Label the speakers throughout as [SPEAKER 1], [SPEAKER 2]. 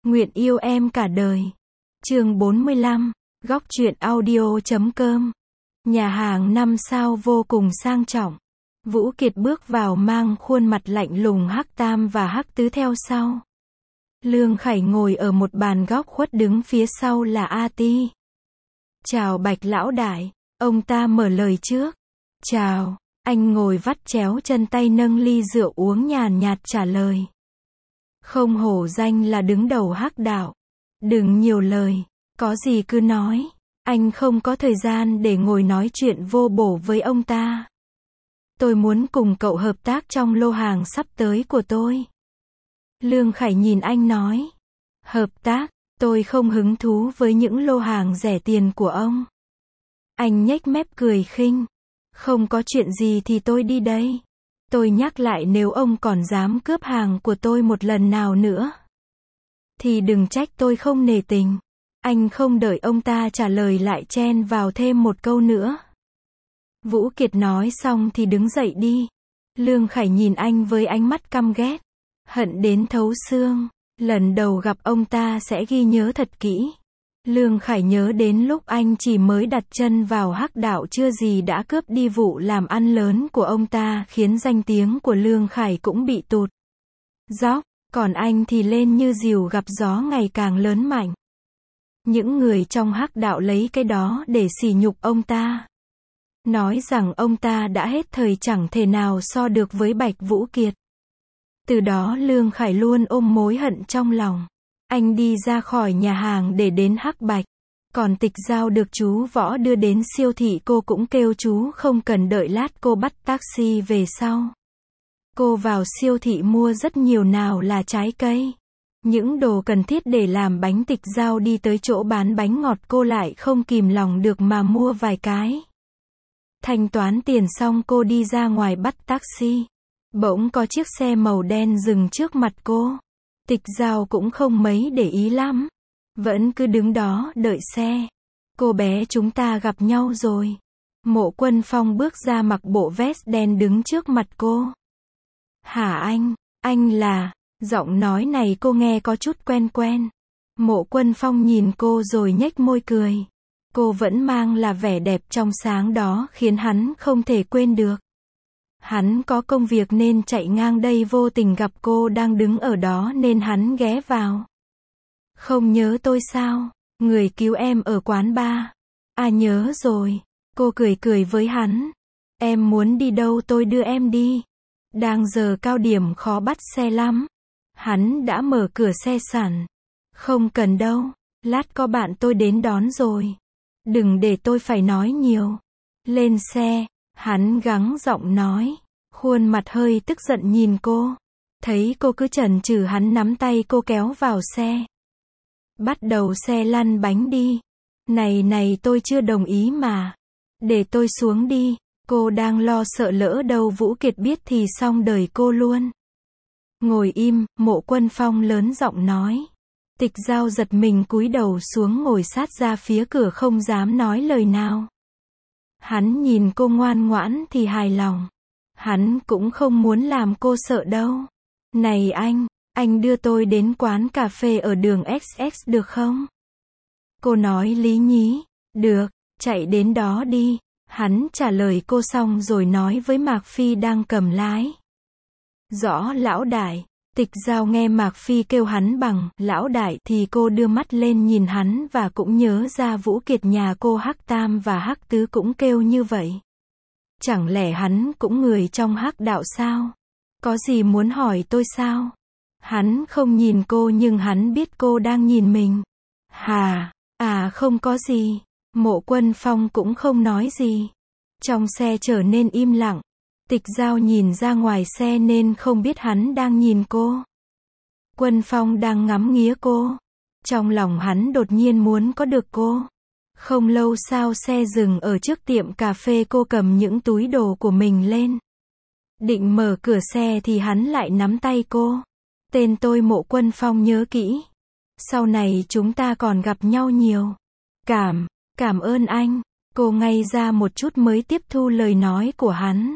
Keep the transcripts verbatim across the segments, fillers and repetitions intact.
[SPEAKER 1] Nguyện yêu em cả đời. Chương bốn mươi lăm, góc truyện audio chấm com. Nhà hàng năm sao vô cùng sang trọng. Vũ Kiệt bước vào mang khuôn mặt lạnh lùng, Hắc Tam và Hắc Tứ theo sau. Lương Khải ngồi ở một bàn góc khuất, đứng phía sau là A Ti. Chào Bạch lão đại, ông ta mở lời trước. Chào, anh ngồi vắt chéo chân tay, nâng ly rượu uống, nhàn nhạt trả lời. Không hổ danh là đứng đầu Hắc đạo. Đừng nhiều lời, có gì cứ nói. Anh không có thời gian để ngồi nói chuyện vô bổ với ông ta. Tôi muốn cùng cậu hợp tác trong lô hàng sắp tới của tôi. Lương Khải nhìn anh nói. Hợp tác, tôi không hứng thú với những lô hàng rẻ tiền của ông. Anh nhếch mép cười khinh. Không có chuyện gì thì tôi đi đây. Tôi nhắc lại, nếu ông còn dám cướp hàng của tôi một lần nào nữa, thì đừng trách tôi không nể tình. Anh không đợi ông ta trả lời lại chen vào thêm một câu nữa. Vũ Kiệt nói xong thì đứng dậy đi. Lương Khải nhìn anh với ánh mắt căm ghét, hận đến thấu xương. Lần đầu gặp ông ta sẽ ghi nhớ thật kỹ. Lương Khải nhớ đến lúc anh chỉ mới đặt chân vào Hắc đạo chưa gì đã cướp đi vụ làm ăn lớn của ông ta, khiến danh tiếng của Lương Khải cũng bị tụt dốc, còn anh thì lên như diều gặp gió, ngày càng lớn mạnh. Những người trong Hắc đạo lấy cái đó để sỉ nhục ông ta, nói rằng ông ta đã hết thời, chẳng thể nào so được với Bạch Vũ Kiệt. Từ đó Lương Khải luôn ôm mối hận trong lòng. Anh đi ra khỏi nhà hàng để đến Hắc Bạch. Còn Tịch Giao được chú Võ đưa đến siêu thị, cô cũng kêu chú không cần đợi, lát cô bắt taxi về sau. Cô vào siêu thị mua rất nhiều, nào là trái cây, những đồ cần thiết để làm bánh. Tịch Giao đi tới chỗ bán bánh ngọt, cô lại không kìm lòng được mà mua vài cái. Thanh toán tiền xong, cô đi ra ngoài bắt taxi. Bỗng có chiếc xe màu đen dừng trước mặt cô. Tịch Giao cũng không mấy để ý lắm, vẫn cứ đứng đó đợi xe. Cô bé, chúng ta gặp nhau rồi. Mộ Quân Phong bước ra, mặc bộ vest đen, đứng trước mặt cô. Hả anh, anh là... Giọng nói này cô nghe có chút quen quen. Mộ Quân Phong nhìn cô rồi nhếch môi cười. Cô vẫn mang là vẻ đẹp trong sáng đó, khiến hắn không thể quên được. Hắn có công việc nên chạy ngang đây, vô tình gặp cô đang đứng ở đó nên hắn ghé vào. Không nhớ tôi sao? Người cứu em ở quán bar. À, nhớ rồi. Cô cười cười với hắn. Em muốn đi đâu tôi đưa em đi. Đang giờ cao điểm khó bắt xe lắm. Hắn đã mở cửa xe sẵn. Không cần đâu, lát có bạn tôi đến đón rồi. Đừng để tôi phải nói nhiều. Lên xe. Hắn gắng giọng nói, khuôn mặt hơi tức giận nhìn cô. Thấy cô cứ chần chừ, hắn nắm tay cô kéo vào xe. Bắt đầu xe lăn bánh đi. Này này, tôi chưa đồng ý mà. Để tôi xuống đi. Cô đang lo sợ lỡ đâu Vũ Kiệt biết thì xong đời cô luôn. Ngồi im, Mộ Quân Phong lớn giọng nói. Tịch Giao giật mình cúi đầu xuống, ngồi sát ra phía cửa, không dám nói lời nào. Hắn nhìn cô ngoan ngoãn thì hài lòng. Hắn cũng không muốn làm cô sợ đâu. Này anh, anh đưa tôi đến quán cà phê ở đường ích ích được không? Cô nói lý nhí. Được, chạy đến đó đi. Hắn trả lời cô xong rồi nói với Mạc Phi đang cầm lái. Rõ lão đại. Tịch Giao nghe Mạc Phi kêu hắn bằng lão đại thì cô đưa mắt lên nhìn hắn, và cũng nhớ ra Vũ Kiệt nhà cô Hắc Tam và Hắc Tứ cũng kêu như vậy. Chẳng lẽ hắn cũng người trong Hắc đạo sao? Có gì muốn hỏi tôi sao? Hắn không nhìn cô nhưng hắn biết cô đang nhìn mình. Hà, à không có gì. Mộ Quân Phong cũng không nói gì. Trong xe trở nên im lặng. Tịch Giao nhìn ra ngoài xe nên không biết hắn đang nhìn cô. Quân Phong đang ngắm nghía cô. Trong lòng hắn đột nhiên muốn có được cô. Không lâu sau xe dừng ở trước tiệm cà phê, cô cầm những túi đồ của mình lên. Định mở cửa xe thì hắn lại nắm tay cô. Tên tôi Mộ Quân Phong, nhớ kỹ. Sau này chúng ta còn gặp nhau nhiều. Cảm, cảm ơn anh. Cô ngây ra một chút mới tiếp thu lời nói của hắn.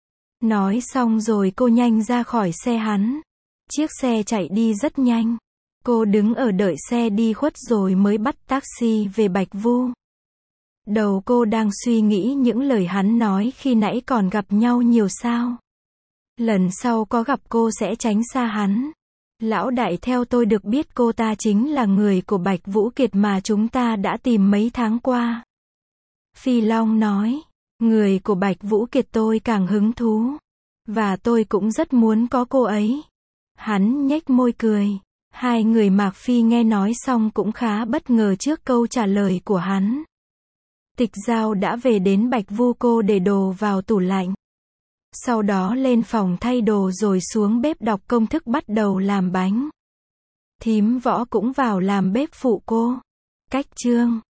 [SPEAKER 1] Nói xong rồi cô nhanh ra khỏi xe hắn. Chiếc xe chạy đi rất nhanh. Cô đứng ở đợi xe đi khuất rồi mới bắt taxi về Bạch Vu. Đầu cô đang suy nghĩ những lời hắn nói khi nãy còn gặp nhau nhiều sao. Lần sau có gặp cô sẽ tránh xa hắn. Lão đại, theo tôi được biết cô ta chính là người của Bạch Vũ Kiệt mà chúng ta đã tìm mấy tháng qua. Phi Long nói, người của Bạch Vũ Kiệt tôi càng hứng thú. Và tôi cũng rất muốn có cô ấy. Hắn nhếch môi cười. Hai người Mạc Phi nghe nói xong cũng khá bất ngờ trước câu trả lời của hắn. Tịch Giao đã về đến Bạch Vu, cô để đồ vào tủ lạnh. Sau đó lên phòng thay đồ rồi xuống bếp đọc công thức bắt đầu làm bánh. Thím Võ cũng vào làm bếp phụ cô. Cách chương